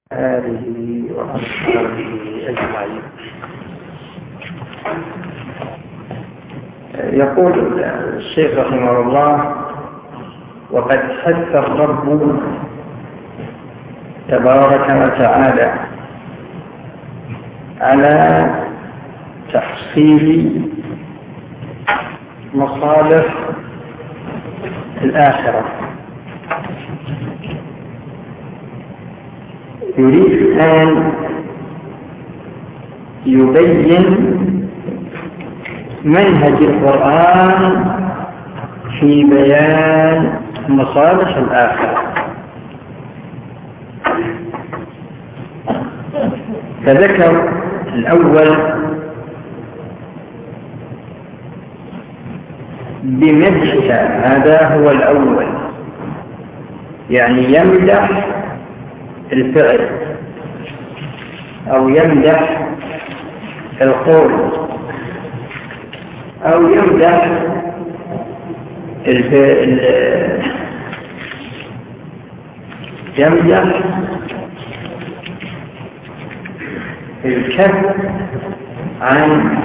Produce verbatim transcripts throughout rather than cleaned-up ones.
آله وأصحابه أجمعين. يقول الشيخ رحمه الله: وقد حث الرب تبارك وتعالى على تحصيل مصالح الآخرة، يريد أن يبين منهج القرآن في بيان مصالح الآخرة. فذكر الأول بمدحها، هذا هو الأول، يعني يمدح الفعل أو يمدح القول أو يمدح الفعل، يمدح الكف عن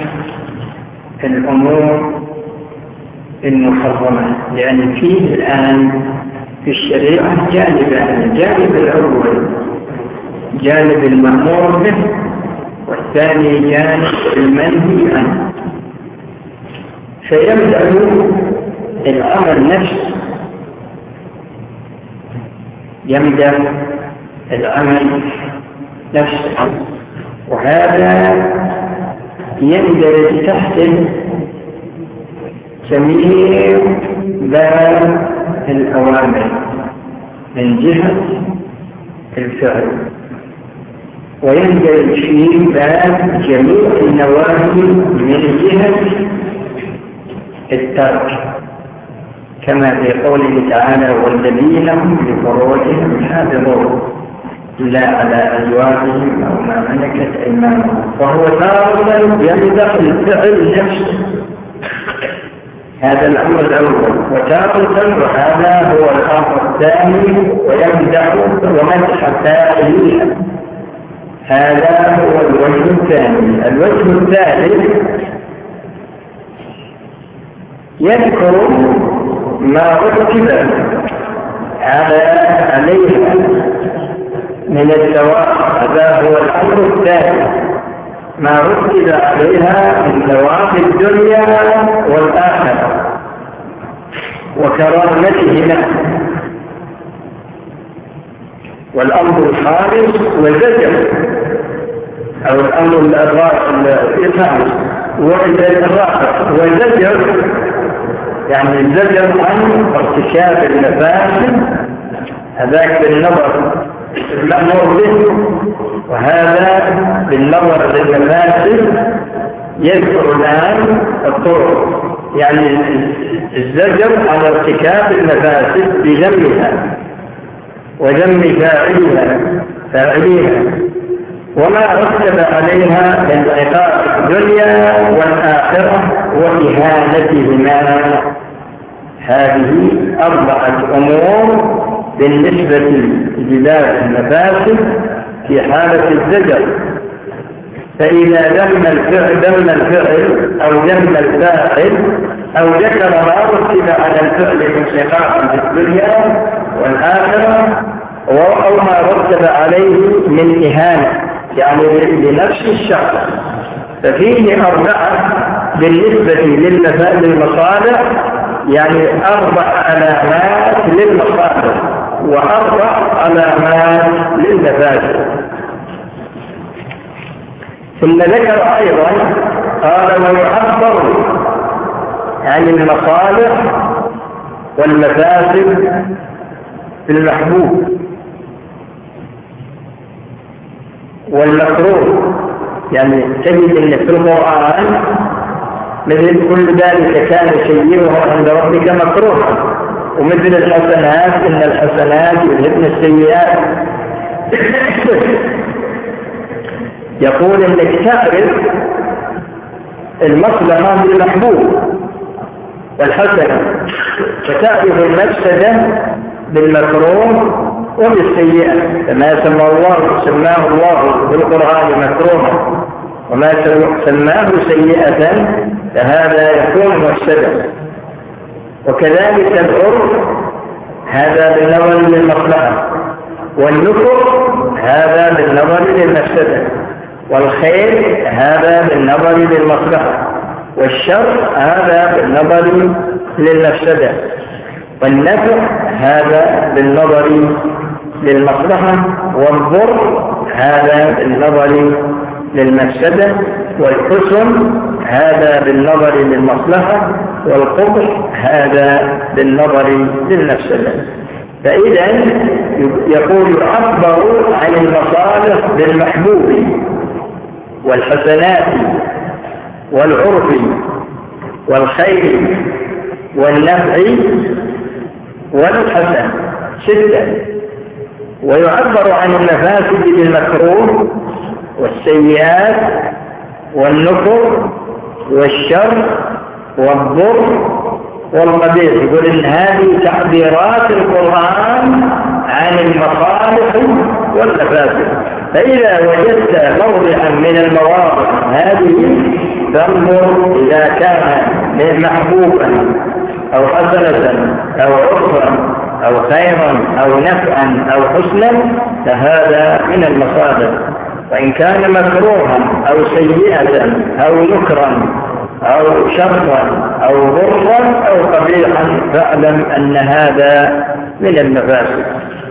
الأمور المحرمة، لأن فيه الآن في الشريعة جانبان: الجانب الأول جانب المأمور به، والثاني جانب المنهي عنه. فيبدأ الأمر نفسه، يبدأ العمل نفسه، وهذا يندرج تحت جميع باب الأوامر من جهة الفعل، ويندرج فيه باب جميع النواهي من جهة الترك، كما في قوله تعالى: والذين هم لفروجهم حافظون إلا على أزواجهم أو ما ملكت أيمانهم. فهو تارة يمدح الفعل نفسه، هذا الأمر الأول، وتارة وهذا هو الأمر الثاني ويمدح ومدح فاعليها، هذا هو الوجه الثاني. الوجه الثالث يذكر ما رتب على عليها من الثواب، هذا هو الأمر الثاني، ما رتب عليها من ثواب الدنيا والآخرة وكرامتهما. والأمر الخامس والزجر، أو الأمر الخامس والرابع والزجر، يعني الزجر عن ارتكاب المفاسد، هذاك بالنظر المأمور به، وهذا بالنظر للمفاسد. يذكر الآن الطرق، يعني الزجر عن ارتكاب المفاسد بذمها وذم فاعلها فاعليها وما رتب عليها من عقاب الدنيا والآخرة وإهانتهما. هذه أربعة أمور بالنسبة لباب المفاسد في حالة الزجر. فإذا ذم الفعل ذم الفعل أو ذم الفاعل أو ذكر ما رتب على الفعل من عقاب في الدنيا والآخرة أو ما رتب عليه من إهانة، يعني لنفس الشخص، ففيه أربعة بالنسبة للمصالح، يعني أربع علامات للمصالح وأربع علامات للمفاسد. ثم ذكر أيضا قال: ويعبر عن المصالح والمفاسد بالمحبوب والمكروه، يعني تجد أن في القرآن مثل كل ذلك كان سيئه عند ربك مكروها، ومثل الحسنات إن الحسنات يذهبن السيئات. يقول إنك تعرف المصلحة بالمحبوب والحسنة، فتعرف المفسدة بالمكروه وبالسيئة كما سماه الله سماه الله في القرآن مكروها، وما سماه سيئة فهذا يكون مفسدا. وكذلك العرف هذا بالنظر للمصلحة، والنفر هذا بالنظر للمفسدة، والخير هذا بالنظر للمصلحة، والشر هذا بالنظر للمفسدة، والنفع هذا بالنظر للمصلحة، والضر هذا بالنظر للمفسدة، والحسن هذا بالنظر للمصلحة، والقبح هذا بالنظر للمفسدة. فإذا يقول يعبر عن المصالح بالمحبوب والحسنات والعرف والخير والنفع والحسن ستة، ويعبر عن المفاسد بالمكروه والسيئات والنفر والشر والضر والقبيح. يقول إن هذه تعبيرات القرآن عن المصالح والمفاسد. فإذا وجدت موضعا من المواضع هذه فانظر إذا كان محبوبا أو حسنة أو عرفا أو خيرا أو نفعا أو حسنا فهذا من المصالح، وإن كان مكروها أو سيئة أو نكرا أو شرا أو ضرا أو قبيحا فاعلم أن هذا من المفاسد.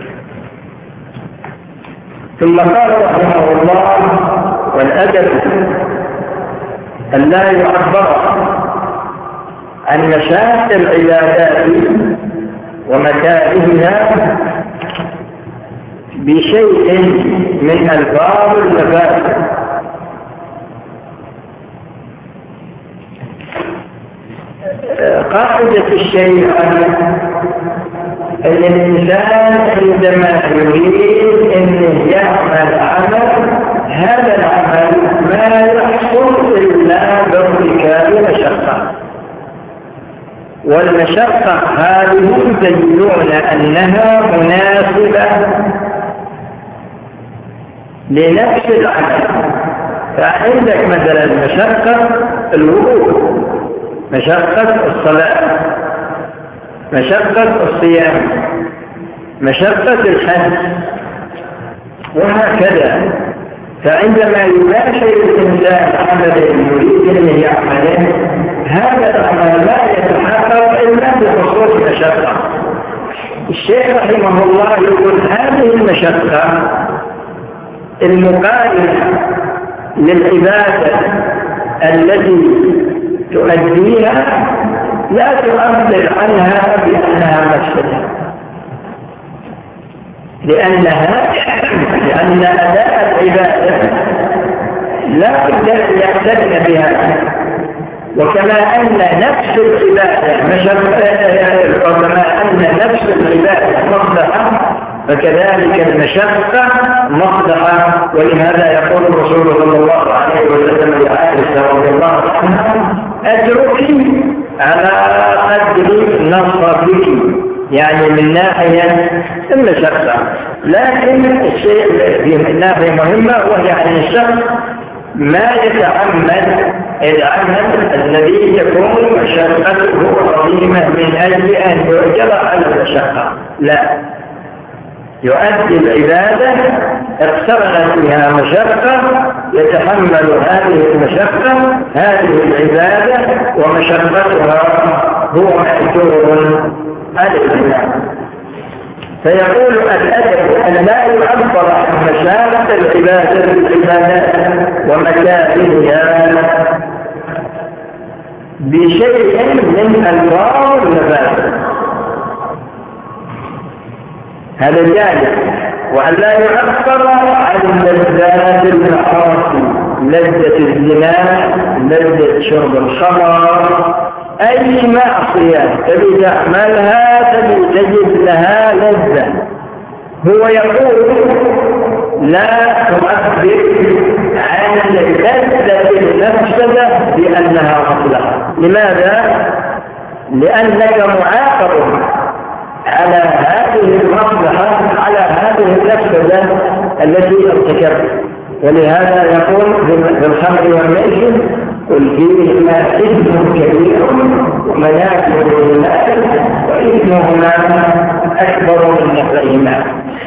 ثم قال رحمه الله: والأدب أن لا يعبر عن مشاق العبادات ومكارهها بشيء من ألفاظ المفاسد. قاعدة الشيء أن الإنسان عندما يريد أن يعمل عمل هذا العمل ما يحصل إلا بارتكاب مشقة، والمشقة هذه تدلون أنها مناسبة لنفس العمل. فعندك مثلا مشقة الوضوء، مشقة الصلاة، مشقة الصيام، مشقة الحج، وهكذا. فعندما يباشر الإنسان عملا يريد أن يعمله هذا العمل لا يتحقق إلا بحصول مشقة. الشيخ رحمه الله يقول هذه المشقة المقابلة للعبادة التي تؤديها لا تعبر عنها بأنها مفسدة، لأنها لأن أداء العبادة لا بد أن يعتد بها. وكما أن نفس العبادة وكما أن نفس العبادة مصلحة فكذلك المشقة مصلحة. ولهذا يقول الرسول صلى الله عليه وسلم لعائشة رضي الله عنها: أتركي على قدر نصرك، يعني من ناحية المشقة. لكن الشيء في ناحية مهمة وهي عن الشخص ما يتعمد العمل الذي يكون مشقته عظيمة من أجل أن يؤجر على المشقة، لا، يؤدي العبادة اقترن فيها مشقة يتحمل هذه المشقة هذه العبادة ومشقتها هو مأجور على الإسلام. فيقول الأدب أن لا يعبر عن مشاقة العبادة العبادات ومكارهها بشيء من ألفاظ المفاسد، هذا جانب. وأن لا يعبر عن لذات المعاصي، لذة الزنا، لذة شرب الخمر، أي معصية تبي تعملها تبي تجد لها لذة. هو يقول لا تعبر عن لذة المفسدة بأنها مصلحة. لماذا؟ لأنك معاقب على هذه المصلحة على المفسدة التي ارتكبت. ولهذا يقول في الخمر والميسر قل فيهما إثم كبير ومنافع للناس وإثمهما أكبر من نفعهما.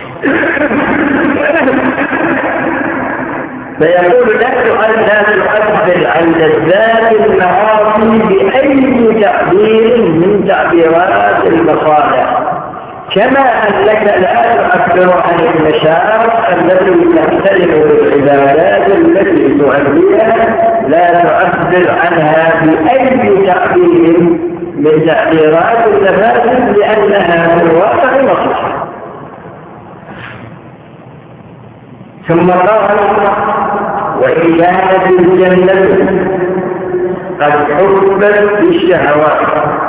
فيقول لا تؤثر عن لذات المعاصي بأي تعبير من تعبيرات المصالح، كما أنك لا تؤثر عن المشاعر التي تختلف بالعبادات التي تؤديها، لا تؤثر عنها بأي تعبير من تعبيرات المفاسد لأنها في الواقع مصلحة. ثم قال وإن كانت الجنة قد حفت بالشهوات،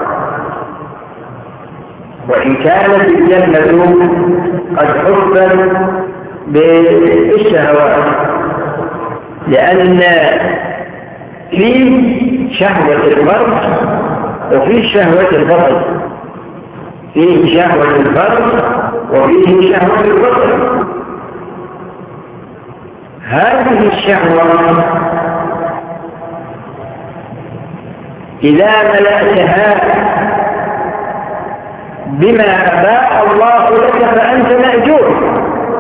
وإن كانت الجنة قد حفت بالشهوات، لأن فيه شهوة الفرج وفيه شهوة البطن، فيه شهوة الفرج وفيه شهوة البطن. هذه الشهوة إذا ملأتها بما أباح الله لك فأنت مأجور،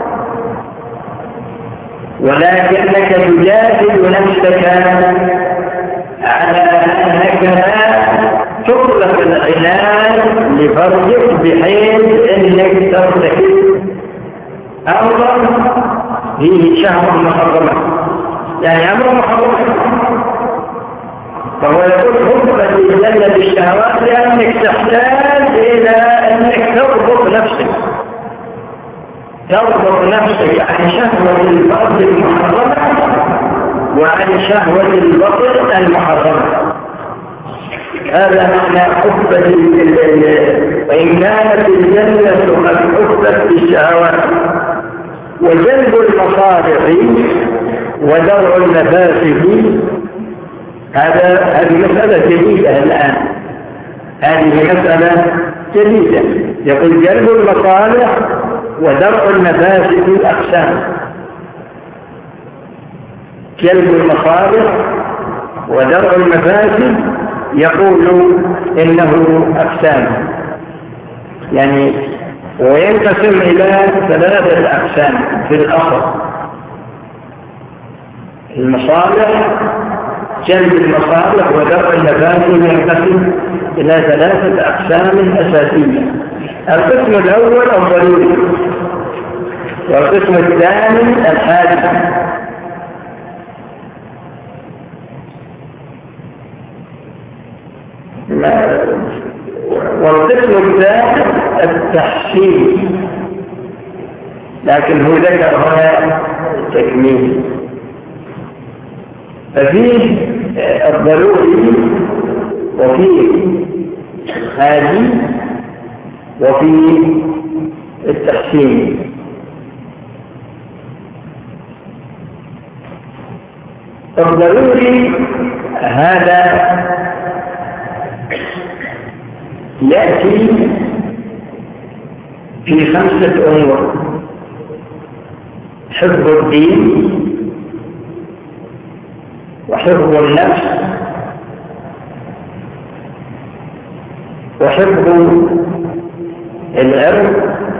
ولكنك تجاهد نفسك على أنك لا تطلق العنان لفرجك بحيث أنك ترتكب أمرا فيه شهوة محرمة، يعني أمر محرم. فهو يقول حفت الجنة بالشهوات لأنك تحتاج إلى أنك تربط نفسك تربط نفسك عن شهوة الفرد المحرمة وعن شهوة البطن المحرمة. هذا معنى حفت. وإن كانت الجنة قد حفت بالشهوات، وجلب المصالح ودرء المفاسد، هذا هذه مسألة جديدة الآن، هذه مسألة جديدة. يقول جلب المصالح ودرء المفاسد أقسام. جلب المصالح ودرء المفاسد يقول إنه أقسام، يعني وينقسم إلى ثلاثة أقسام في الأصل. المصالح، جلب المصالح ودرء المفاسد ينقسم إلى ثلاثة أقسام أساسية. القسم الأول الضروري، والقسم الثاني الحادث، والقسم الثالث التحسين، لكن هو ذكر هنا تكميل. ففيه الضروري وفيه هذه وفيه التحسين. الضروري هذا يأتي في خمسة أمور: حفظ الدين، وحفظ النفس، وحفظ العرض،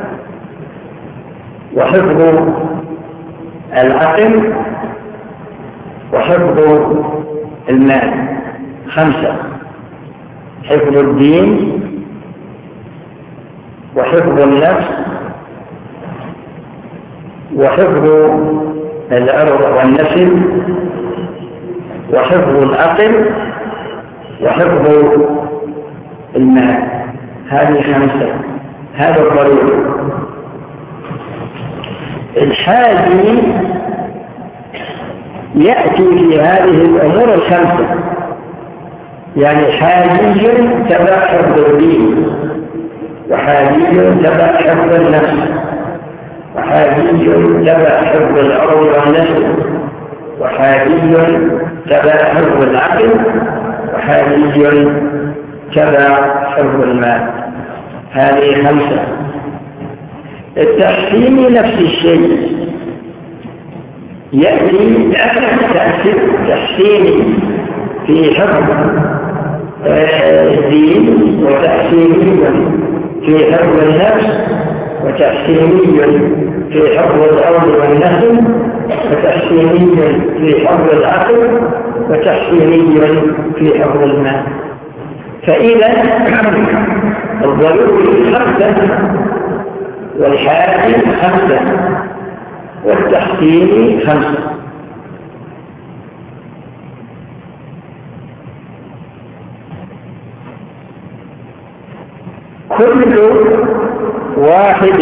وحفظ العقل، وحفظ المال. خمسة: حفظ الدين، وحفظ النفس، وحفظ العرض والنسل، وحفظ العقل، وحفظ المال. هذه خمسة، هذا الضروري. الحاجي يأتي في هذه الأمور الخمسة، يعني حاجي تبع حفظ الدين، وحاجي تبع حفظ النفس، وحاجي تبع حفظ العرض والنسل، وحاجي تبع حفظ العقل، وحاجي تبع حفظ المال. هذه خمسة. التحسين نفس الشيء، يأتي تحسيني في حفظ الدين، وتحسيني في حفظ النفس، وتحسيني في حفظ الأرض والنسل، وتحسيني في حفظ العقل، وتحسيني في حفظ المال. فإذا الضروري خمسة، والحاكم خمسة، والتحسين خمسة. كل واحد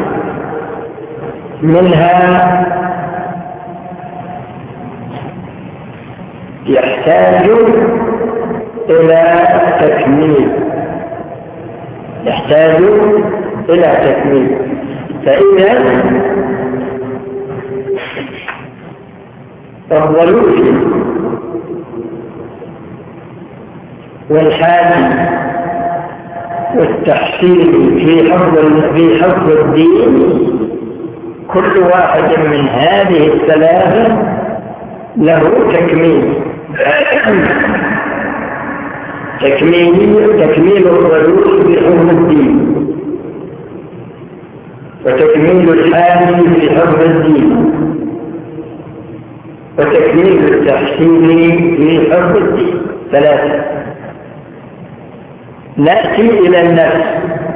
منها يحتاج إلى تكميل يحتاج إلى تكميل فإذا الضروري والحاجة والتحسين في حفظ في حفظ الدين، كل واحد من هذه الثلاثة له تكميل تكميل تكميل الضروري في حفظ الدين، وتكميل الحاجة في حفظ الدين، وتكميل التحسين في حفظ الدين. ثلاثة. نأتي إلى النفس.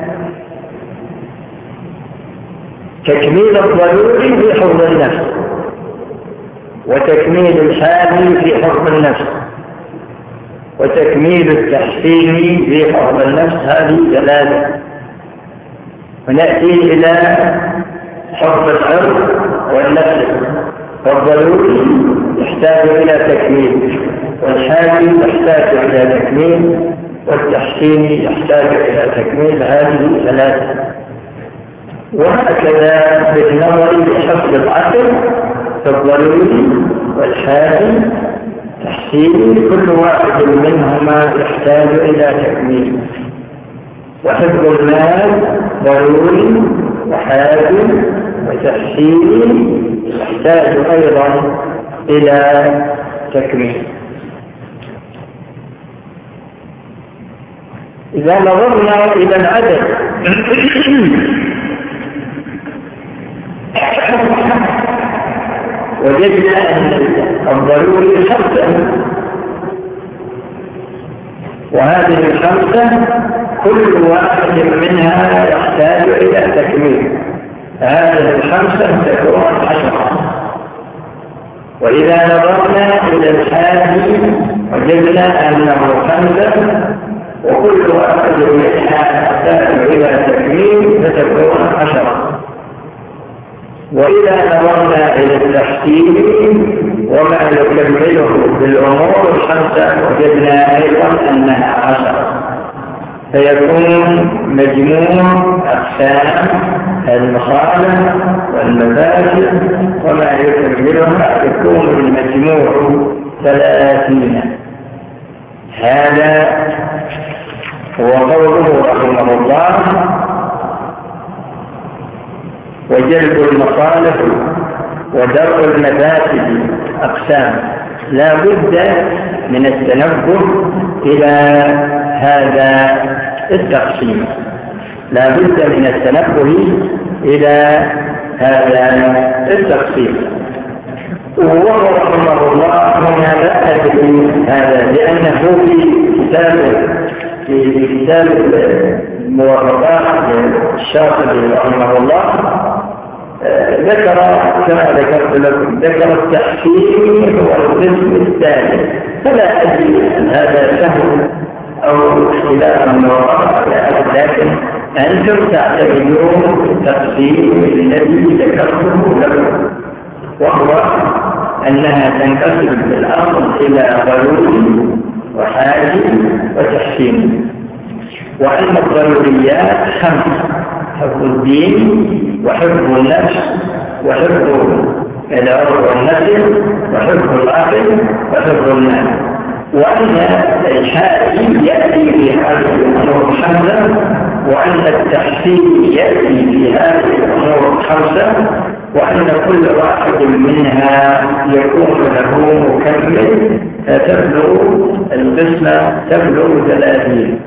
تكميل الضروري في حفظ النفس، وتكميل الحاجة في حفظ النفس، وتكميل التحسين في حفظ النفس. هذه ثلاثة. ونأتي إلى حفظ العرض والنفس. فالضروري يحتاج إلى تكميل، والحاجة تحتاج إلى تكميل، والتحسين يحتاج إلى تكميل. هذه ثلاثة. وهكذا بالنظر لحفظ العقل، فالضروري والحاجة تحسين كل واحد منهما يحتاج إلى تكميل. وحفظ المال ضروري وحاجة وتحسين يحتاج أيضا إلى تكميل. إذا نظرنا إلى العدد وجدنا أن الضروري خمسة، وهذه الخمسة كل واحد منها يحتاج إلى تكميل. هذه الخمسة تكون عشرة. وإذا نظرنا إلى الحاجة وجدنا أنه خمسة، وكل واحد منها يحتاج إلى تكميل، فتكون عشرة. وإذا نظرنا إلى التحسين وما يكمله بالأمور الخمسة، وجدنا أيضا أنها عشرة، فيكون مجموع أقسام المخالف والمفاسد وما يكملها يكون المجموع ثلاثين. هذا هو قوله رحمه الله: وجلب المصالح ودرء المفاسد أقسام. لا بد من التنبه إلى هذا التقسيم، لا بد من التنبه إلى هذا التقسيم. وهو رحمه الله هنا لا أدري هذا، لأنه في كتاب في كتاب الموافقات للشاطبي رحمه الله ذكر كما ذكرت لكم، ذكر التحسين هو القسم الثاني. فلا أدري هذا سهل أو خلاف الموافقة، لكن أنتم تعتبرون التقسيم الذي ذكرته لكم، وهو أنها تنقسم بالأصل إلى ضروري وحاجة وتحسين، وأن الضروريات خمس: حفظ الدين، وحفظ النفس، وحفظ العرض والنسل، وحفظ العقل، وحفظ المال. وأن الحاجة يأتي في هذه الأمور الخمسة، وأن التحسين يأتي في هذه الأمور خمسة، وأن كل واحد منها يكون له مكمل تبلغ القسمة تبلغ ثلاثين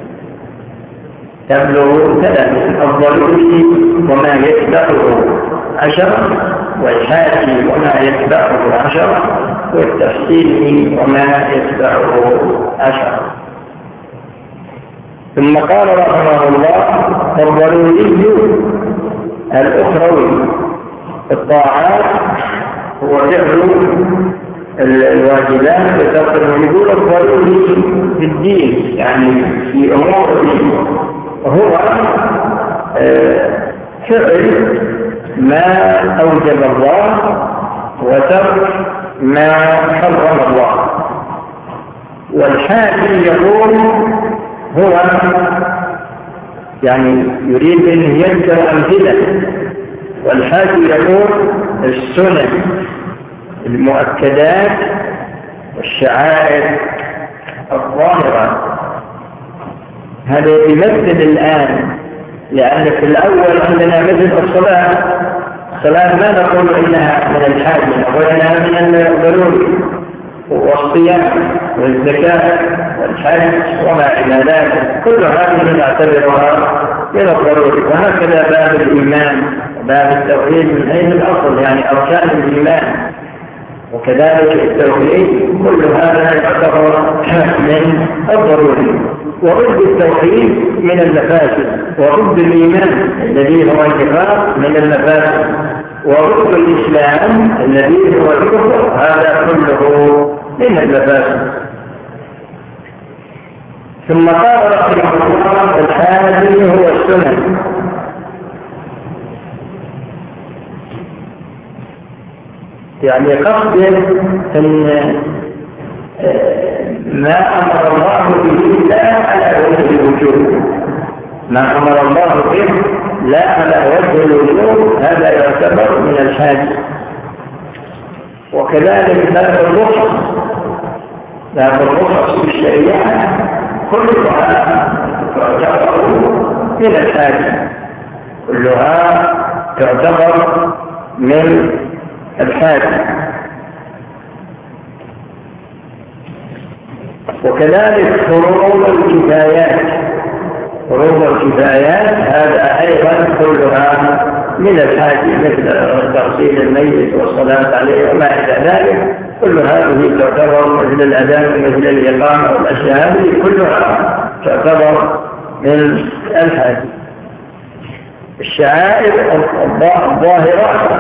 تبلغ ثلاثين الضروري وما يتبعه عشرة، والحاكي وما يتبعه عشرة، والتفصيل وما يتبعه عشرة. ثم قال رحمه الله: الضروري الأخروي الطاعات هو فعل الواجبات وتقدم يقول الضروري في الدين، يعني في أمور الدين هو فعل ما أوجب الله وترك ما حرم الله. والحاكم يقول هو يعني يريد أن يذكر أمثلة، والحاكم يقول السنن المؤكدات والشعائر الظاهرة. هذا يمثل الآن، لأن في الأول عندنا مثل الصلاة الصلاة ما نقول إنها من الحاجة وإنها من الضروري، والصيام والزكاة والحج وما إلى ذلك كل هذه نعتبرها من الضروري. وهكذا باب الإيمان وباب التوحيد من حيث الأصل يعني أركان الإيمان، وكذلك التوحيد كل هذا يعتبر من الضروري. وضد التوحيد من المفاسد، وضد الإيمان الذي هو النفاق من المفاسد، وضد الإسلام الذي هو الكفر هذا كله من المفاسد. ثم قال رحمه الله: الحاكم هو السنن. يعني قصد أن ما أمر الله به لا على وجه الوجوب، ما أمر الله به لا على وجه الوجوب هذا يعتبر من الحاجة. وكذلك باب الرخص، باب الرخص في الشريعة كلها تعتبر من الحاجة، كلها تعتبر من الحاجة. وكذلك فروض الكفايات، فروض الكفايات هذا أيضا كلها من الحاجة، مثل تغسيل الميت والصلاة عليه وما إلى ذلك، كل هذه تعتبر مثل الأذان مثل الإقامة والأشياء هذه كلها تعتبر من الحاجة. الشعائر الظاهرة.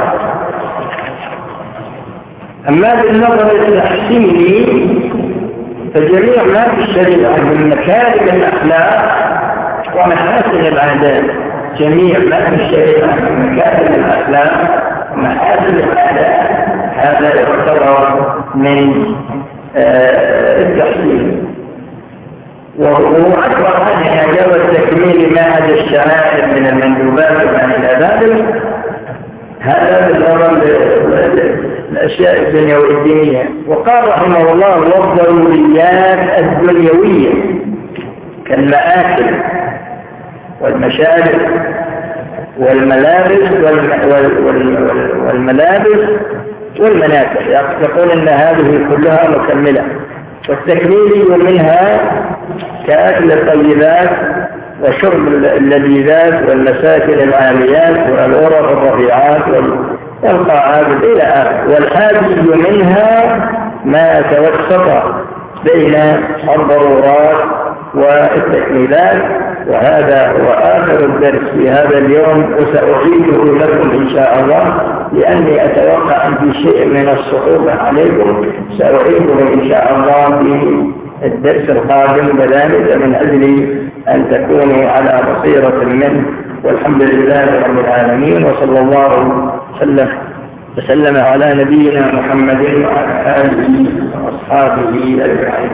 أما بالنظر التحسيني فجميع ما في الشريعة من مكارم الأخلاق ومحاسن العادات، جميع ما في الشريعة من مكارم الأخلاق ومحاسن العادات هذا يعتبر من التحسين. وهو أكبر عنها جوز تكميل ما هذا الشعائر من المندوبات وما إلى ذلك، هذا بالنظر الأشياء الدنيوية الدينية. وقال رحمه الله: والضروريات الدنيوية كالمآكل والمشارب والملابس والملابس والمناكل، يقول إن هذه كلها مكملة. والتكميل منها كأكل الطيبات وشرب اللذيذات والمساكن العاليات والغرف الرفيعات والقاعات إلى آخره. والحاجز منها ما توسط بين الضرورات والتكميلات. وهذا هو آخر الدرس في هذا اليوم، وسأعيده لكم إن شاء الله لأني أتوقع أن في شيء من الصعوبة عليكم، سأعيده إن شاء الله في الدرس القادم بذلك من أجل أن تكونوا على بصيرة منه. والحمد لله رب العالمين، وصلى الله وسلم وسلم على نبينا محمد وعلى آله وأصحابه أجمعين.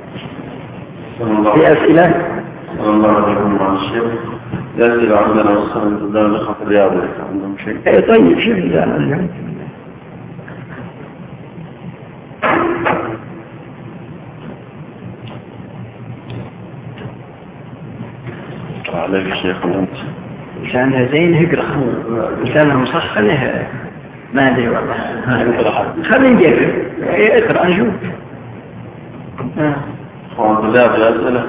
في أسئلة؟ صلى الله عليكم مع الشيخ. يأتي عندنا والصلاة قدام الإخوة في الرياض عندهم شيء؟ إيه طيب شيء الآن اليوم. عليك الشيخ أنت. لسانها زين اقرأ، لسانها مسخنه ما أدري والله. خلينا نجرب، اقرأ نشوف. أخوان بدأ بالأسئلة.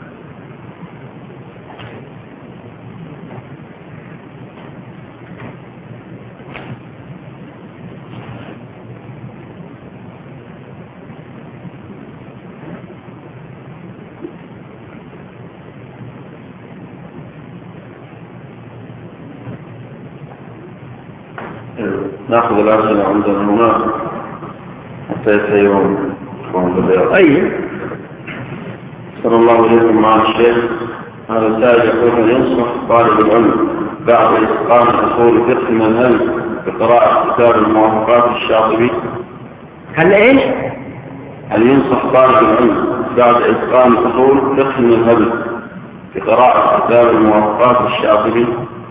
نأخذ الأسئلة عندنا هنا حتى يسيرون. أي صلى الله عليكم مع الشيخ. هذا السائل يقول أن ينصح طالب العلم بعد إتقان أصول فقه المنهج بقراءة كتاب الموافقات الشاطبي. هل إيش؟ هل ينصح طالب العلم بعد إتقان أصول فقه المنهج بقراءة كتاب الموافقات الشاطبي؟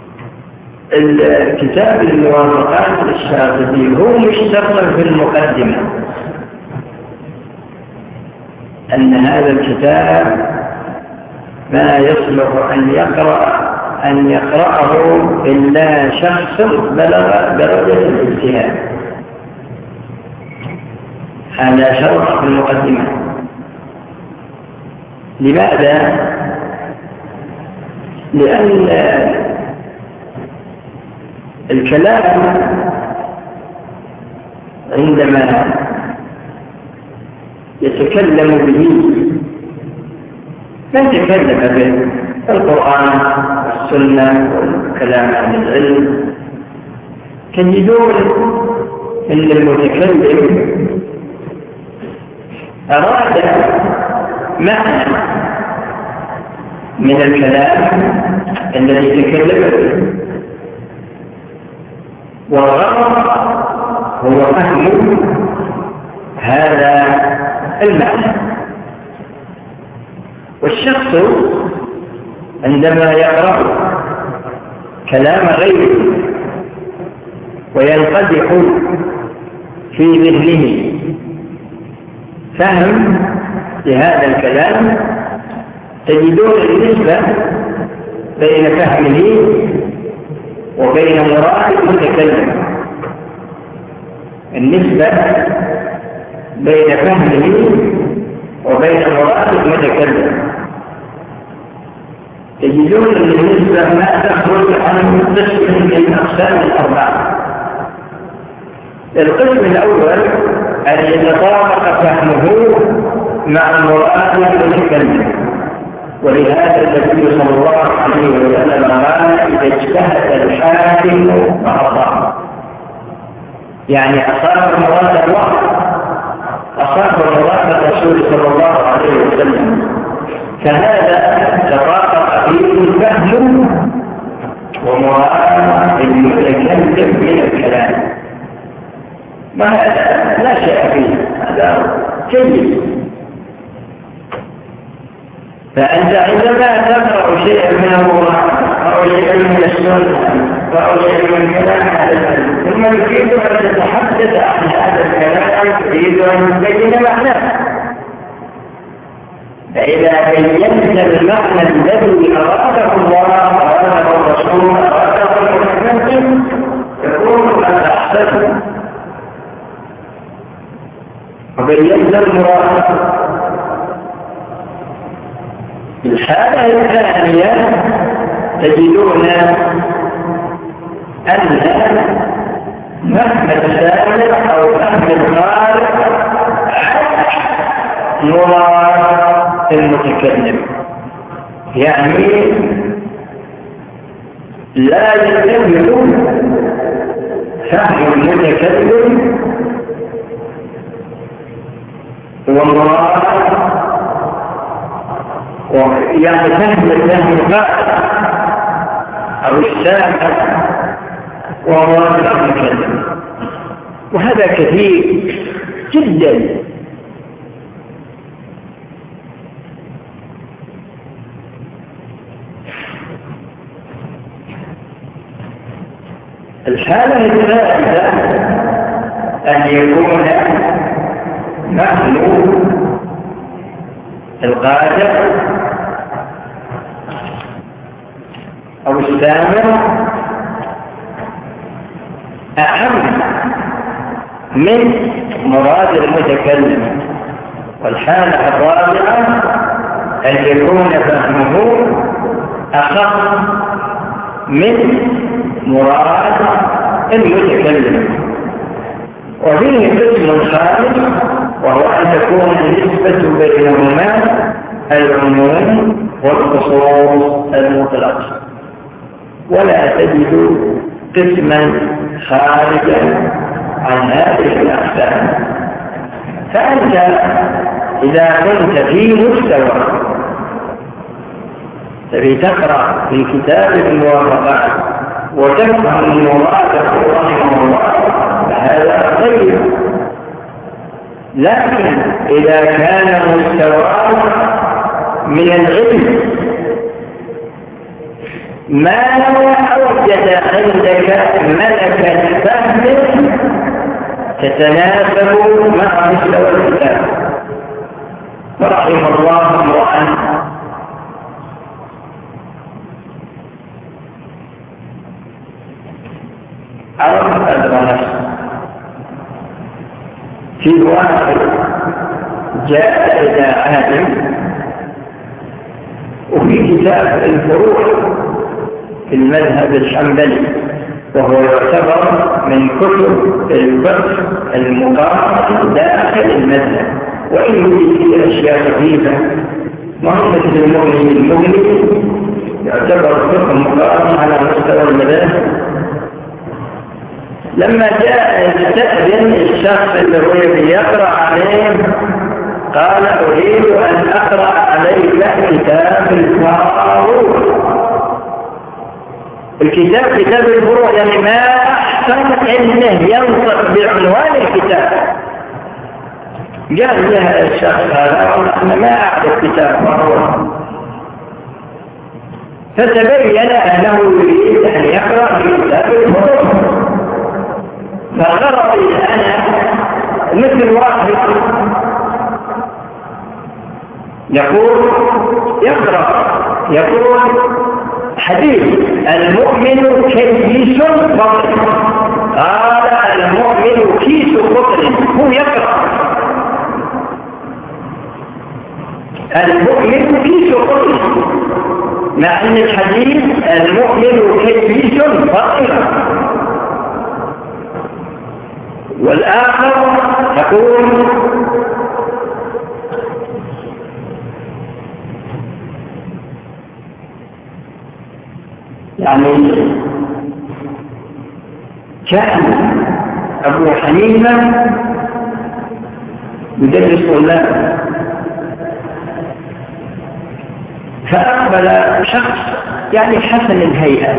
الكتاب الموافقات الشاطبي هو مشترط في المقدمة أن هذا الكتاب ما يصلح أن يقرأ أن يقرأه إلا شخص بلغ درجة الاجتهاد. هذا شرط في المقدمة. لماذا؟ لأن الكلام عندما يتكلم به من تكلم به القرآن والسنة والكلام عن العلم، تجدون أن المتكلم أراد معنى من الكلام الذي تكلم به، والغرض هو فهم هذا المعنى. والشخص عندما يقرأ كلام غيره وينقدح في ذهنه فهم لهذا الكلام، تجدون النسبة بين فهمه وبين مراد المتكلم، النسبة بين فهمه وبين مراد المتكلم، تجدون أن النسبة ما تخرج عن قسم من الأقسام الأربعة. القسم الأول أن يتطابق فهمه مع مراد المتكلم، ولهذا النبي صلى الله عليه وسلم قال إذا اجتهد الحاكم فأصاب، يعني أصاب مراد الله، أصاب مراد الرسول صلى الله عليه وسلم، فهذا تطابق فيه الفهم ومراد المتكلم من الكلام، ما هذا لا شيء فيه، هذا جيد. فأنت عندما تقرأ شيئا من القرآن أو شيئا من السنة أو شيئا من كلام هذا العلم، ثم تريد أن تتحدث عن هذا الكلام، تريد أن تبين معناه، فإذا بينت المعنى الذي أراده الله أراده الرسول أراده المتكلم يكون قد أحسنت وبينت المراد. في الحالة الثانية تجدون أن فهم السامع أو فهم القارئ مراد المتكلم، يعني لا يكمل فهم المتكلم ومراد، يعني فهم فهم القارئ أو السامع ومراد المتكلم، وهذا كثير جدا. الحالة الثالثة أن يكون نحن القادر أو السامع أهم من مراد المتكلم. والحالة الرابعة أن يكون فهمه أخف من مراد المتكلم. وفيه قسم خامس وهو أن تكون النسبة بينهما العموم والخصوص المطلق، ولا تجد قسما خارجا عن هذه الأقسام. فأنت إذا كنت في مستوى تبي تقرأ في كتاب الموافقات وتفهم المراد رحمه الله فهذا خير، لكن إذا كان مستوى من العلم ما أوجد عندك ملكة فهم تتناسب مع مستوى الكتاب، فرحم الله امرأ عرف قدر نفسه. في واحد جاء إلى عالم وفي كتاب الفروع في المذهب الحنبلي، وهو يعتبر من كتب الفقه المقارن داخل المذهب، وإنه فيه أشياء خفيفة مهمة المؤمن المؤمن يعتبر فقه مقارن على مستوى المذاهب. لما جاء يستأذن الشخص اللي هو يقرأ عليه قال أريد أن أقرأ عليك كتاب الفروع. الكتاب كتاب الفروع يعني ما أحسن إنه ينطق بعنوان الكتاب. قال لها الشخص هذا أنا ما أعرف كتاب فروع، فتبين أنه يريد أن يقرأ كتاب الفروع. فغرضي أنا مثل واحد يقول يقرأ يقول حديث المؤمن كيس بطن، قال المؤمن كيس بطن، هو يقرأ المؤمن كيس بطن، مع أن الحديث المؤمن كيس بطن. والآخر يقول يعني كان أبو حنيفة يدرس طلاب، فأقبل شخص يعني حسن الهيئة،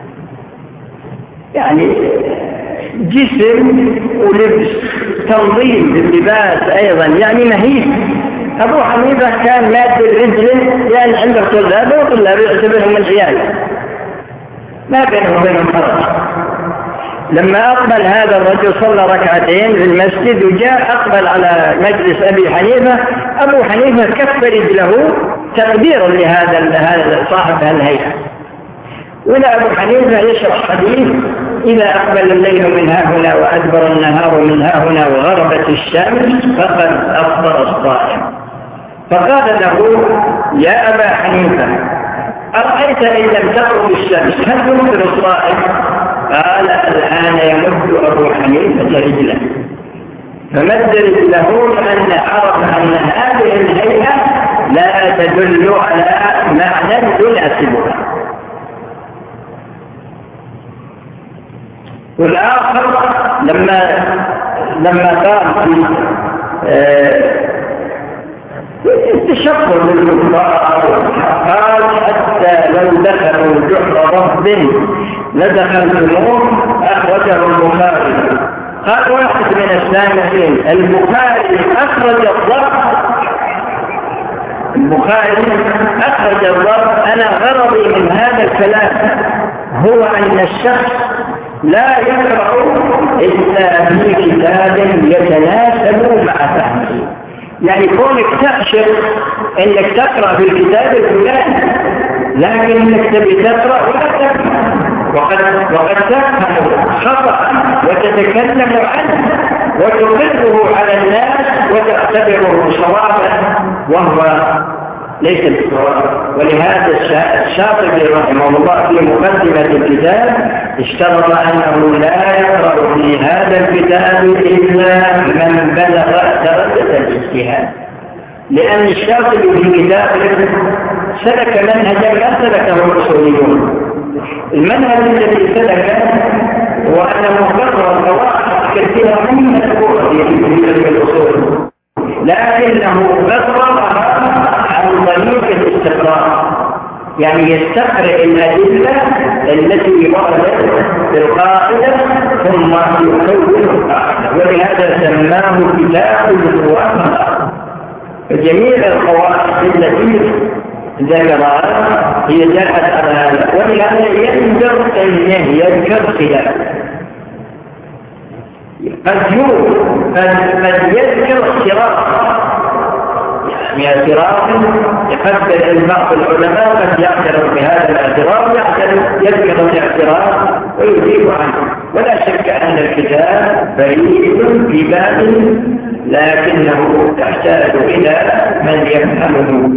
يعني جسم ولبس تنظيم باللباس أيضا يعني نهيف. أبو حنيفة كان ماد الرجل لأن عنده طلاب وطلاب يعتبرهم العيال ما بينهم وبينهم فرق. لما أقبل هذا الرجل صلى ركعتين في المسجد وجاء أقبل على مجلس أبي حنيفة، أبو حنيفة كف رجله تقديرا لهذا صاحب الهيئة. ولا أبو حنيفة يشرح حديث إذا أقبل الليل من ها هنا وأدبر النهار من ها هنا وغربت الشمس فقد أفطر الصائم. فقال له يا أبا حنيفة أرأيت إن لم تغرب الشمس هل يفطر الصائم؟ قال الآن يمد أبو حنيفة رجله، فمد رجله لأن عرف أن هذه الهيئة لا تدل على معنى يناسبها. والآخر لما لما قام في التشفر بالكفار قال حتى لو دخلوا جحر رب لدخلتموه، أخرجه البخاري. قال واحد من السامعين البخاري أخرج الضرب البخاري أخرج الضرب أنا غرضي من هذا الكلام هو أن الشخص لا يقرأ إلا في كتاب يتناسب مع فهمه. يعني كونك تخشى أنك تقرأ في الكتاب الفلاني لكن انك تبي تقرأ ولا تفهم، وقد وقد تفهم خطأ وتتكلم عنه وتقره على الناس وتعتبره صوابا وهو ليس بالصواب. ولهذا الشاطبي رحمه الله في مقدمة الكتاب اشترط أنه لا يقرأ في هذا الكتاب إلا من بلغ درجة الاجتهاد، لأن الشاطبي في كتابه سلك منهجا ما سلكه الأصوليون. المنهج الذي سلكه هو أنه قرر قواعد كثيرة من مذكورة في الأصول، لكنه قررها عن طريق الاستقراء، يعني يستقرئ الأدلة التي وردت بالقاعدة ثم يكون القاعدة، ولهذا سماه كتاب الموافقة. فجميع القواعد التي ذكرها هي جاءت على هذا، ولهذا يندر أن يذكر خلاف، قد قد يذكر اختراق، يعني اعتراف يقدر بعض العلماء قد يعترف بهذا الاعتراف، يذكر الاعتراف ويجيب عنه. ولا شك أن الكتاب بعيد في باب لكنه تحتاج إلى من يفهمه.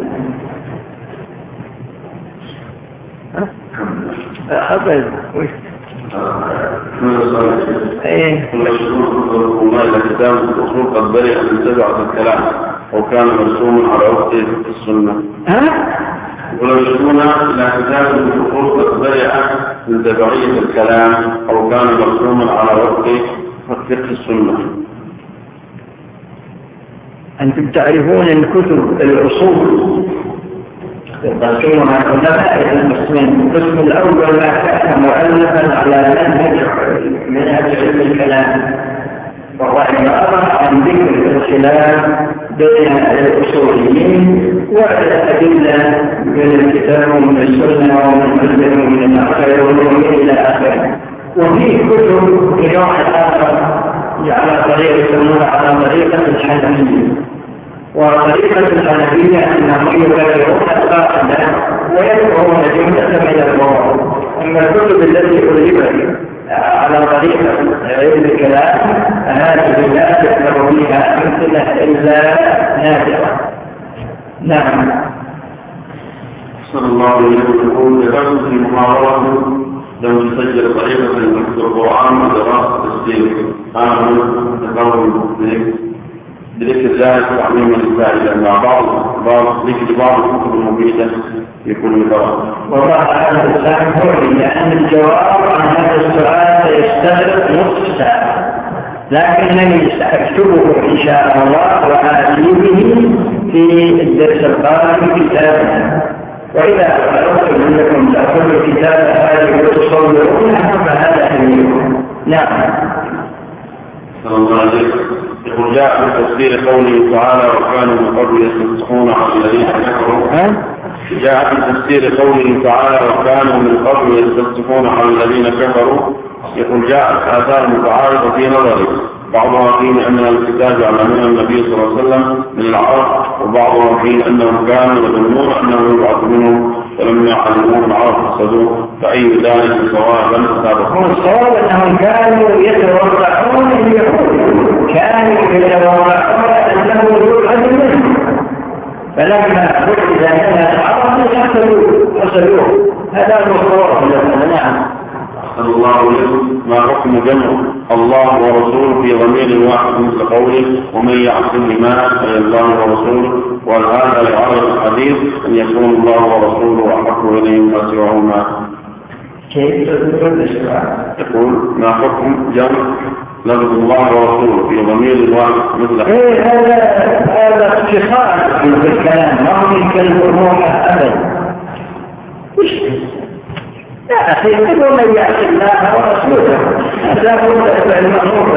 أبدا ايه وما الكتاب الأصول قد برئ من سبعة الكلام وكان مرسوما على وقته في السنة. ها؟ ولو يشكونا إلى كتاب الأصول قد برئ من تبعية الكلام أو كان مرسوما على وقته في السنة. أنتم تعرفون أن كتب الأصول تقسمها علماء المسلمين. القسم الأول ما كان مؤلفا على منهج منهج علم الكلام، وهو عبارة عن ذكر الخلاف بين الأصوليين والأدلة من الكتاب ومن السنة ومن السنة ومن الآخر ومن إلى آخره. وفي كتب نوع آخر على طريقة يسمونها على طريقة الحنفية، وطريقة الحنفية أنهم يكررون القاعدة ويذكرون جملة من الأمور. أما الكتب التي ألفت على طريقة علم الكلام هذه لا تذكر فيها أمثلة إلا نادرة. نعم. صلى الله عليه وسلم ذكرت في محاضرة لم تسجل طريقة القرآن ودراسة التفسير. آمن تقرب بذكر ذلك تعليم الفائدة مع بعض بعض ذكر بعض الكتب المفيدة في كل دراسة. والله هذا السؤال مهم، لأن الجواب عن هذا السؤال سيستغرق نصف ساعة، لكنني سأكتبه إن شاء الله وآتيه في الدرس القادم كتابا. وإذا أردت منكم تأخذوا الكتاب هذه وتصورونها فهذا أميركم. نعم. صلى الله عليه وسلم يقول جاء في تفسير قوله تعالى وكانوا من قبل يستفتحون على الذين كفروا. جاء في تفسير قوله تعالى وكانوا من قبل يستفتحون على الذين كفروا. يقول جاءت آثار متعارضة في نظري، بعضها فيه أن الكتاب يعلمون النبي صلى الله عليه وسلم من العرب، وبعضها فيه أنهم كانوا يظنون أنه يبعث منهم فلم يعلموه العرب فصدوه، فأي ذلك صوابا سابقا؟ الصواب أنهم كانوا يتوقعون اليهود، كانوا يتوقعون أنه يبعث منهم، فلما بعث من العرب فصدوه. هذا هو الصواب. نعم. صلى الله عليه وسلم ما حكم جمع الله ورسوله في ضمير واحد مثل قوله ومن يعصم ما فهي الله ورسوله، وهذا يعرض الحديث أن يكون الله ورسوله أحق إليه ما سواهما. كيف تقول السؤال؟ يقول ما حكم جمع لفظ الله ورسوله في ضمير واحد مثل إيه هذا هذا اختصار في الكلام، ما هو من كلمة أبدا. يا أخي كل من يعصي الله ورسوله هذا هو المأمور.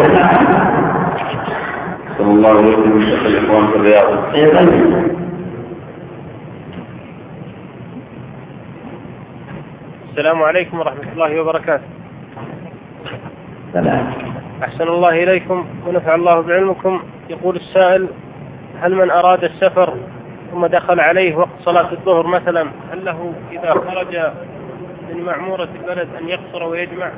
صلى الله عليه وسلم شيخ الإخوان في الرياض. السلام عليكم ورحمة الله وبركاته. سلام. أحسن الله إليكم ونفع الله بعلمكم. يقول السائل: هل من أراد السفر ثم دخل عليه وقت صلاة الظهر مثلا، هل له إذا خرج من معمورة البلد أن يقصر ويجمع؟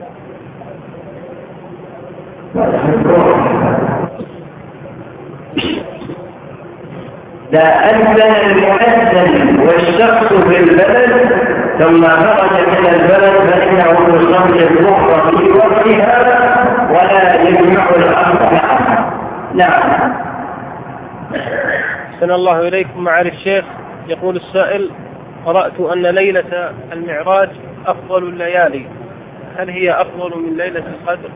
لا، أذن المؤذن والشخص في البلد ثم خرج من البلد فإنه يصلي الظهر في وقتها ولا يجمع الأمر معها. نعم. أحسن الله إليكم معالي الشيخ. يقول السائل: قرأت أن ليلة المعراج أفضل الليالي، هل هي أفضل من ليلة القدر؟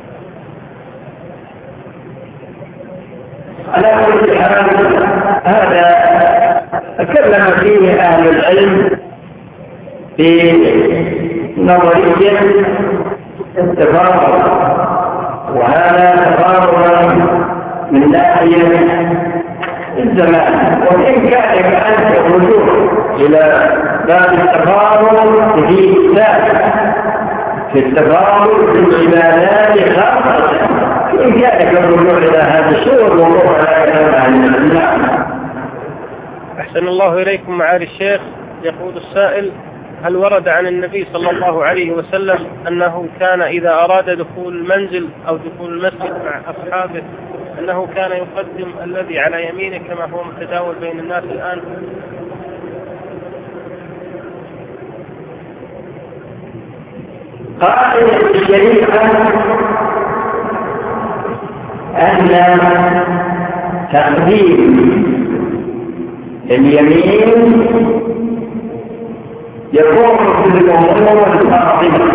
على كل حال هذا تكلم فيه أهل العلم في نظرية التفاضل، وهذا تفاضل من ناحية الزمان، وبإمكانك أن الرجوع إلى باب التفاضل في كتاب في التفاضل في العبادات خاصة، بإمكانك الرجوع إلى هذا الشيء والوقوع على كلام أهل العلم. أحسن الله إليكم معالي الشيخ. يقول السائل: هل ورد عن النبي صلى الله عليه وسلم أنه كان إذا أراد دخول المنزل أو دخول المسجد مع أصحابه أنه كان يقدم الذي على يمينه كما هو متداول بين الناس الآن؟ قاعدة الشريعة أن تقديم اليمين يكون في الأمور الفاضلة،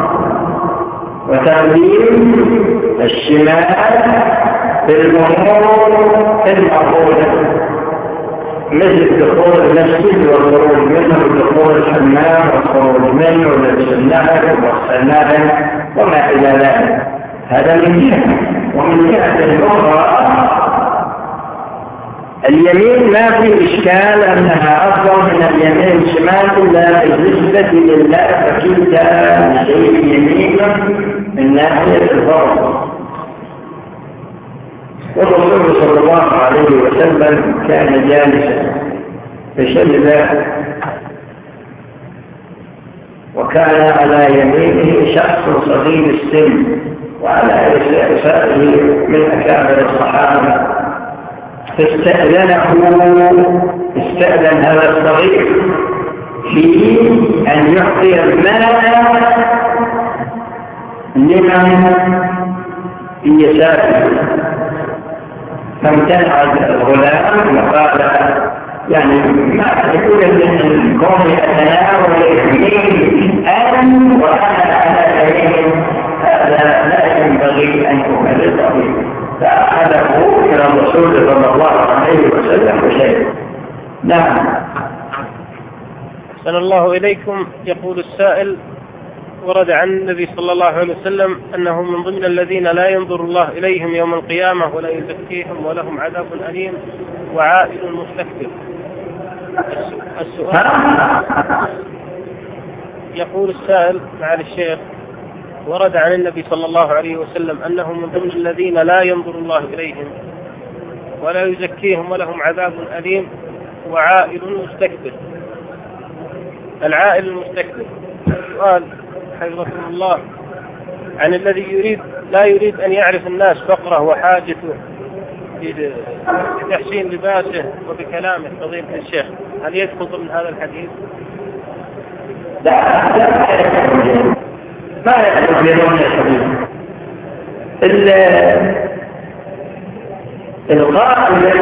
وتقديم الشمال في الأمور المعقولة، مثل دخول المسجد والخروج منه، ودخول الحمام والخروج منه، ولبس النهر والسنائر وما إلى ذلك. هذا من جهة. ومن جهة أخرى اليمين ما في إشكال أنها أفضل من اليمين الشمال، إلا بالنسبة لله فكيد شيء يمين من ناحية الفرض. والرسول صلى الله عليه وسلم كان جالسا فشرب، وكان على يمينه شخص صغير السن، وعلى يساره من أكابر الصحابة، فاستأذنه استأذن هذا الصغير في أن يعطي الماء لمن في يساره، فامتنع الغلام وقال: يعني ما يقول ان كوني اتناول اثنين ان وانا على يمين، هذا لا ينبغي ان اكرره، فاخذه الى الرسول صلى الله عليه وسلم وشيء. نعم. أحسن الله إليكم. يقول السائل: ورد عن النبي صلى الله عليه وسلم أنه من ضمن الذين لا ينظر الله إليهم يوم القيامة ولا يزكيهم ولهم عذاب أليم وعائل مستكبر. السؤال: يقول السائل معالي الشيخ: ورد عن النبي صلى الله عليه وسلم أنه من ضمن الذين لا ينظر الله إليهم ولا يزكيهم ولهم عذاب أليم وعائل مستكبر. العائل المستكبر، السؤال حفظكم الله عن الذي يريد لا يريد أن يعرف الناس فقره وحاجته بتحسين لباسه وبكلامه فضيلة الشيخ، هل يدخل ضمن هذا الحديث؟ لا، ما يدخل ضمن الحديث. القائل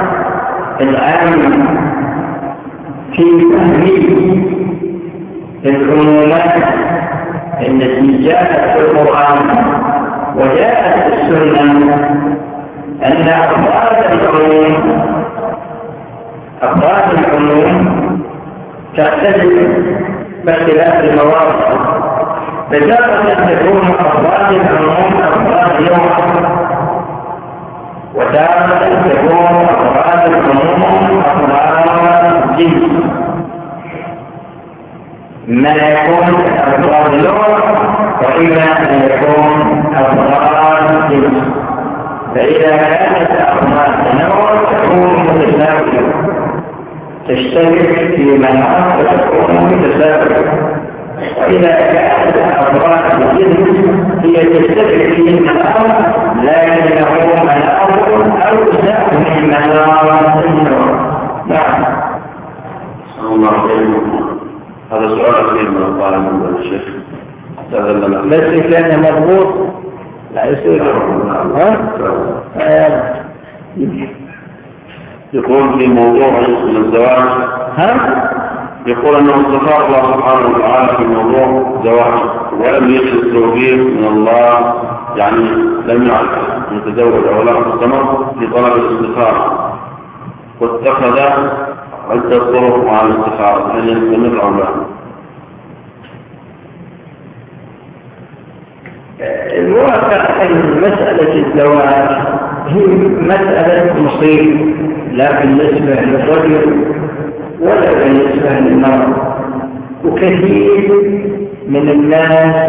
الآن في تهميش العمومات التي جاءت في القرآن وجاءت في السنة، أن أفراد العموم أفراد العموم تختلف باختلاف المواقع، فجاءت أن تكون أفراد العموم أفراد يوم، وتارة تكون أفراد العموم أفراد جنس، ما يكون أفراد لغة وإما أن يكون أفراد جنس. فإذا كانت أفراد نوع تكون متساوية، تشترك في مناط وتكون متساوية، وإذا كانت أفراد الجنس هي تشترك في مناط لكنه مناط أوسع من مناط النور. نعم. الله عليكم. هذا سؤال أخير من الطالب من الشيخ. بس كان مضبوط لا يصير. ها؟ يقول في موضوع الزواج، ها؟ يقول أنه استخار الله سبحانه وتعالى في موضوع زواج ولم يجد التوفيق من الله، يعني لم يعرف يتزوج أو لا، استمر في طلب الاستخارة واتخذ عدة طرق مع الاستخارة، هل يستمر أو لا؟ الواقع أن مسألة الزواج هي مسألة مصير، لا بالنسبة للرجل ولا بالنسبة للمرأة، وكثير من الناس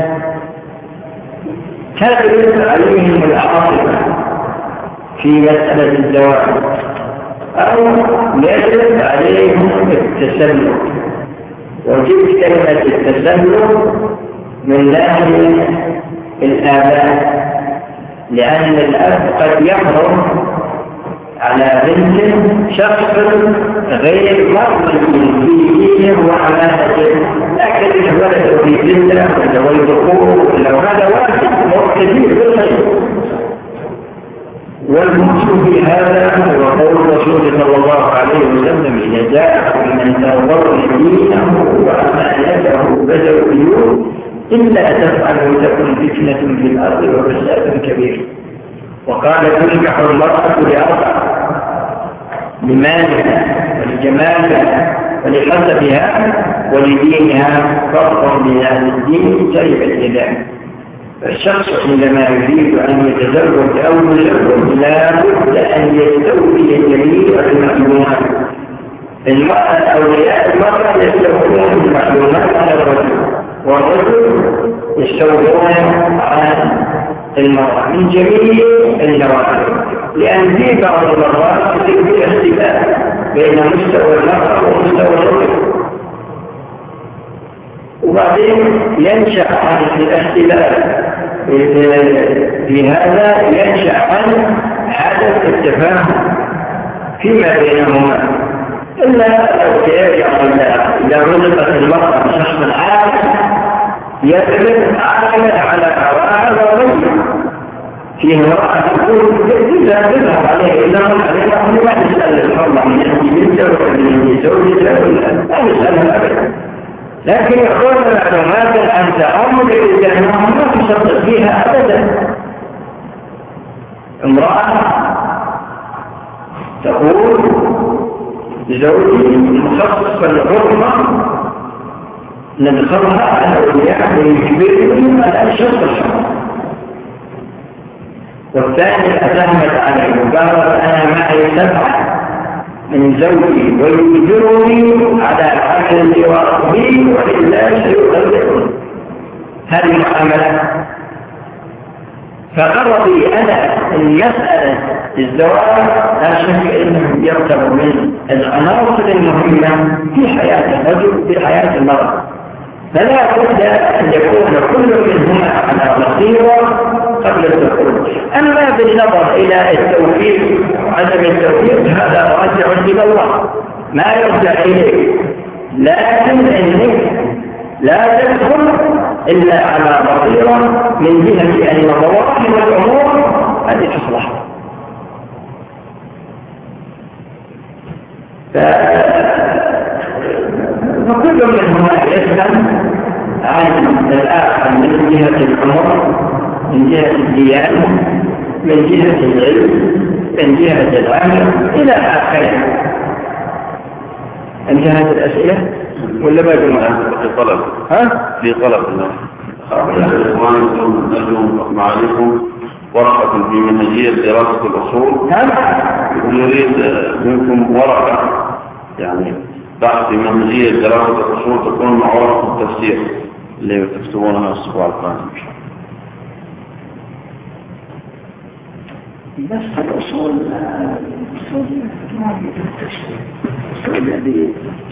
تغلب عليهم العاطفة في مسألة الزواج أو يغلب عليهم التسلط، وجدت كلمة التسلط من ناحية الآباء، لأن الأب قد يحرم على بنت شخص غير مرض في دينه وعمالته، لكن الولد في بنته ويدخول لو هذا واحد كثير بالخير. والمقصود في هذا هو قول الرسول صلى الله عليه وسلم: إذا جاءكم من ترضون دينه وأمانته بدأوا بيوت إلا تفعلوا تكن فتنة في الأرض وفساد كبير. وقال: تنكح المرأة لأربع: لمالها ولجمالها ولحسبها ولدينها، فرق بذات الدين سيف الإله. فالشخص عندما يريد أن يتزوج أو يزوج لا بد أن يستوفي جميع المعلومات. المرأة أولياء المرأة يستوفون المعلومات على الرجل، والرجل يستوفون عن المرأة من جميع النواحي، لأن في بعض المرات يصير اختلاف بين مستوى المرأة ومستوى الرجل، وبعدين ينشأ عن الاختلاف في هذا ينشأ عن عدم التفاهم فيما بينهما. إلا لو إذا رزقت المرأة بشخص عاقل يثبت عاقلا على هواها ورجل فيه امرأة تقول إذا تذهب عليه إذا رجل عليها ما نسأل الحرمة من أنت بنته ومن زوجته لا نسألها أبدا، لكن يقول معلومات أنت أمر الجنة ما تصدق فيها أبدا. امرأة تقول زوجي مخصص بالحرمة ندخلها على أولياء ويجبرهم على الشرط الحرمة، والثاني أتهمت عليه وقالت أنا معي سبعة من زوجي ويجبرني على عمل الجوار بي ولله سيغلقني. هذه معاملة. فقرضي أنا المسألة الزواج لا شك أنه يعتبر من العناصر المهمة في حياة الرجل في حياة المرأة، فلا بد أن يكون كل منهما على بصيرة قبل الدخول. أما بالنظر إلى التوفيق وعدم التوفيق هذا راجع إلى الله ما يرجع إليه، لكن إنك لا تدخل إلا على بصيرة من جهة أن الظواهر والأمور هذه تصلح. فكل منهما يسلم عن الآخر من جهة الأمر، من جهة الديانة، من جهة العلم، من جهة العمل إلى آخره. انتهت الأسئلة ولا ما جمعها؟ في طلب ها؟ في طلب إخوانكم نرجو معاليكم ورقة في منهجية دراسة الأصول. نريد منكم ورقة يعني بحث في منهجية دراسة الأصول تكون مع ورقة التفسير اللي تكتبونها الأسبوع القادم. بس الأصول الأصول ما الأصول يعني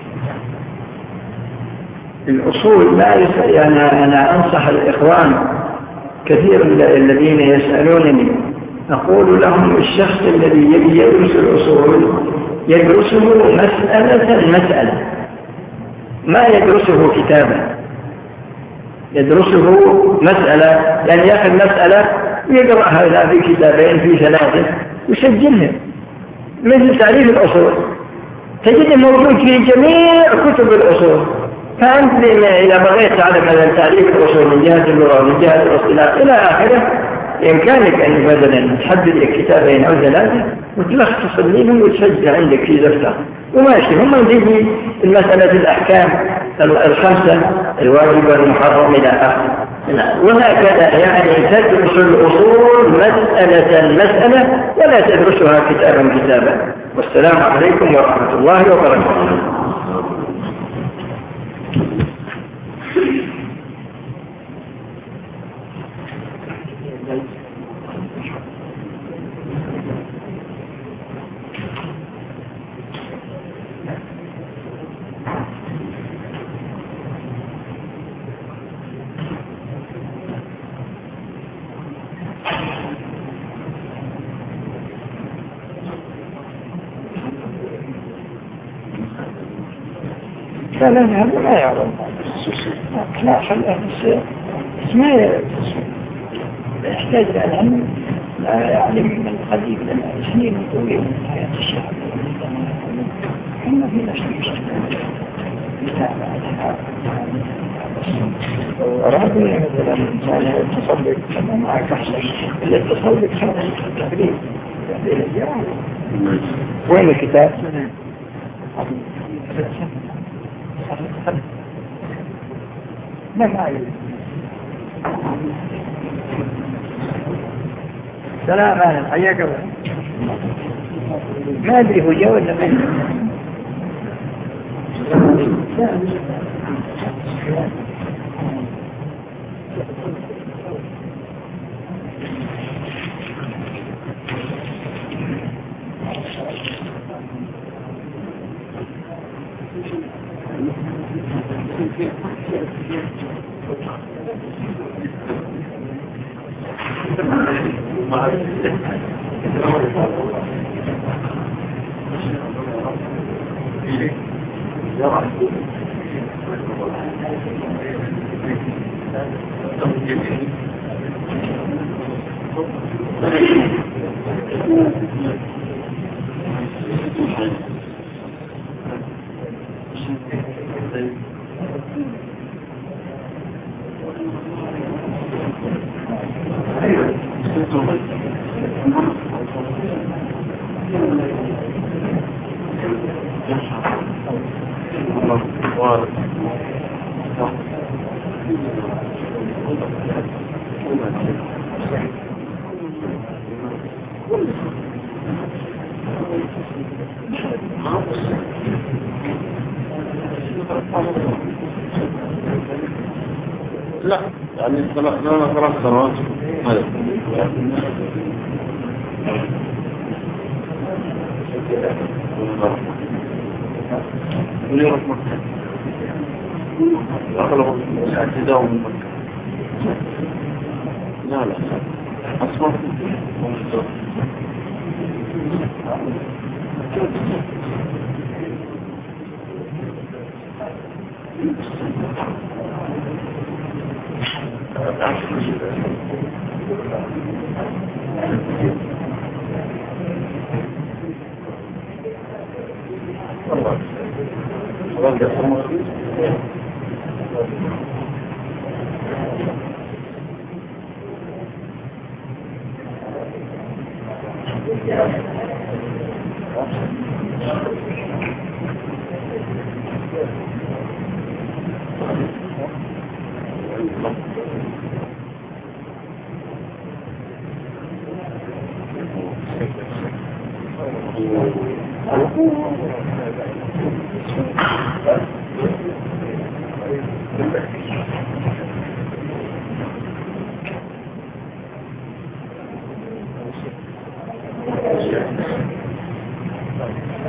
الأصول لا يس... يعني أنا أنصح الإخوان كثير الذين يسألونني أقول لهم الشخص الذي يبي يدرس الأصول يدرسه مسألة مسألة ما يدرسه كتابا، يدرسه مسألة يعني يأخذ مسألة يقرأ هذا في كتابين في ثلاثة ويسجلها مثل تعريف الأصول تجد موجود في جميع كتب الأصول. فأنت إذا بغيت تعلم هذا تعريف الأصول من جهة اللغة ومن جهة الاصطلاح إلى آخره بإمكانك أن بدلا تحدد لك كتابين أو ثلاثة وتلخص منهم وتسجل عندك في دفتر وماشي. هم تجي المسألة الأحكام الخمسة الواجبة المحرم إلى آخره. وهكذا يعني تدرس الأصول مسألة مسألة ولا تدرسها كتابا كتابا. والسلام عليكم ورحمة الله وبركاته. لا لا هذا ما يعرف لا خلاه بس ما يحتاج العلم لا يعلم من قديم لنا سنين طويلة من حياة الشعب. احنا في نفس المستقبل متابعة أرادوا مثلا الإنسان يتصل بك كما معك أحسن اللي اتصل بك خلص التقريب وين الكتاب؟ ما معي. سلام أهلا حياك الله. ما أدري هو جاء ولا ما لا يعني ثلاث ثلاث سنوات هذا وليه رحمة أغلب اعتداء من مكة. لا لا أصبر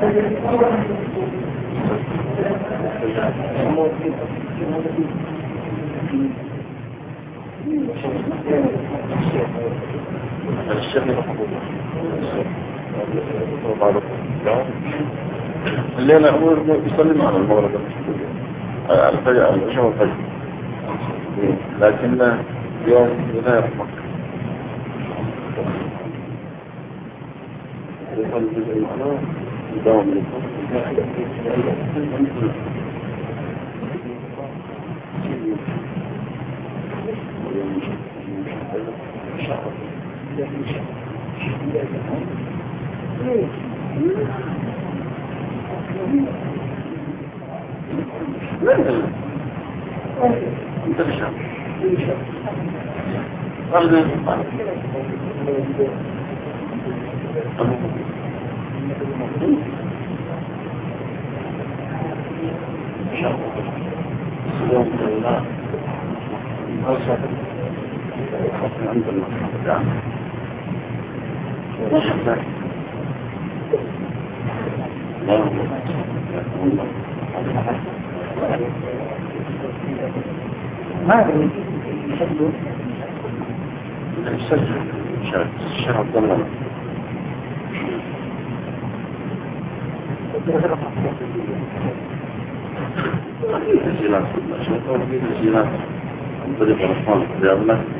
اللي أنا أقول يسلم على المغرب الفجر العشاء والفجر، لكن يوم لا يرحمك يداوم لكم انت بشام أرضي عند الله ما أدري يسجل يسجل الشيخ عبد الله تسجيلات تسجيلات عن طريق الرحمن